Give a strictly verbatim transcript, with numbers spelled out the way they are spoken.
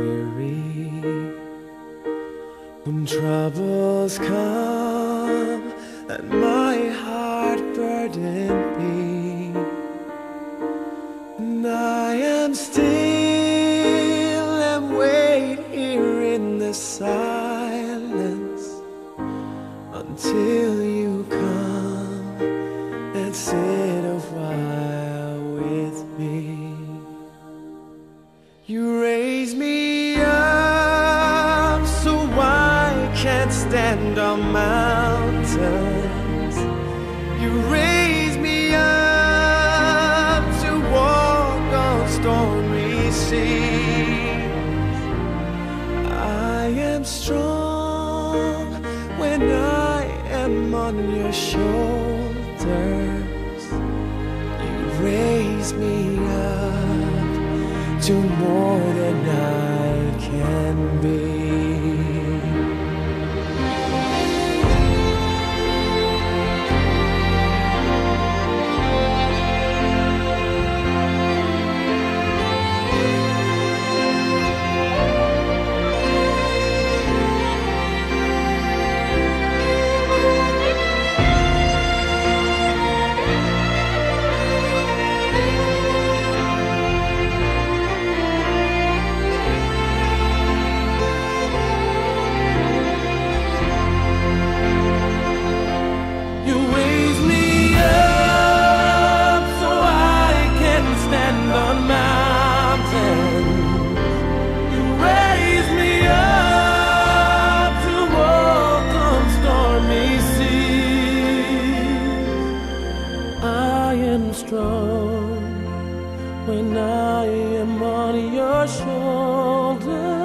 weary, when troubles come and my heart burden be, and I am still and wait here in the silence until you come and sit a while with me. You raise me up so I can't stand on mountains. You raise me up to walk on stormy seas. I am strong when I am on your shoulders. You raise me up to more than I can be. Strong when I am on your shoulders.